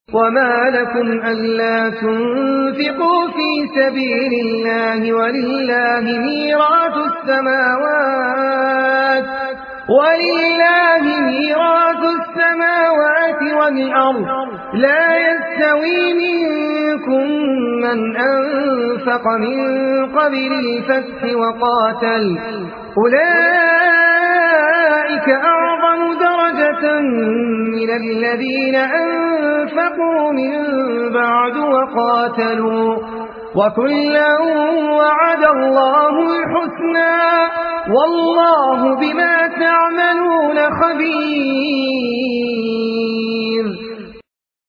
وما لكم ألا تنفقوا في سبيل الله ولله ميراث السماوات والأرض لا يستوي منكم من أنفق من قبل الفتح وقاتل أولئك أعظم درجة من الذين أنفقوا من بعد وقاتلوا وكلا وعد الله الحسنى والله بما تعملون خبير.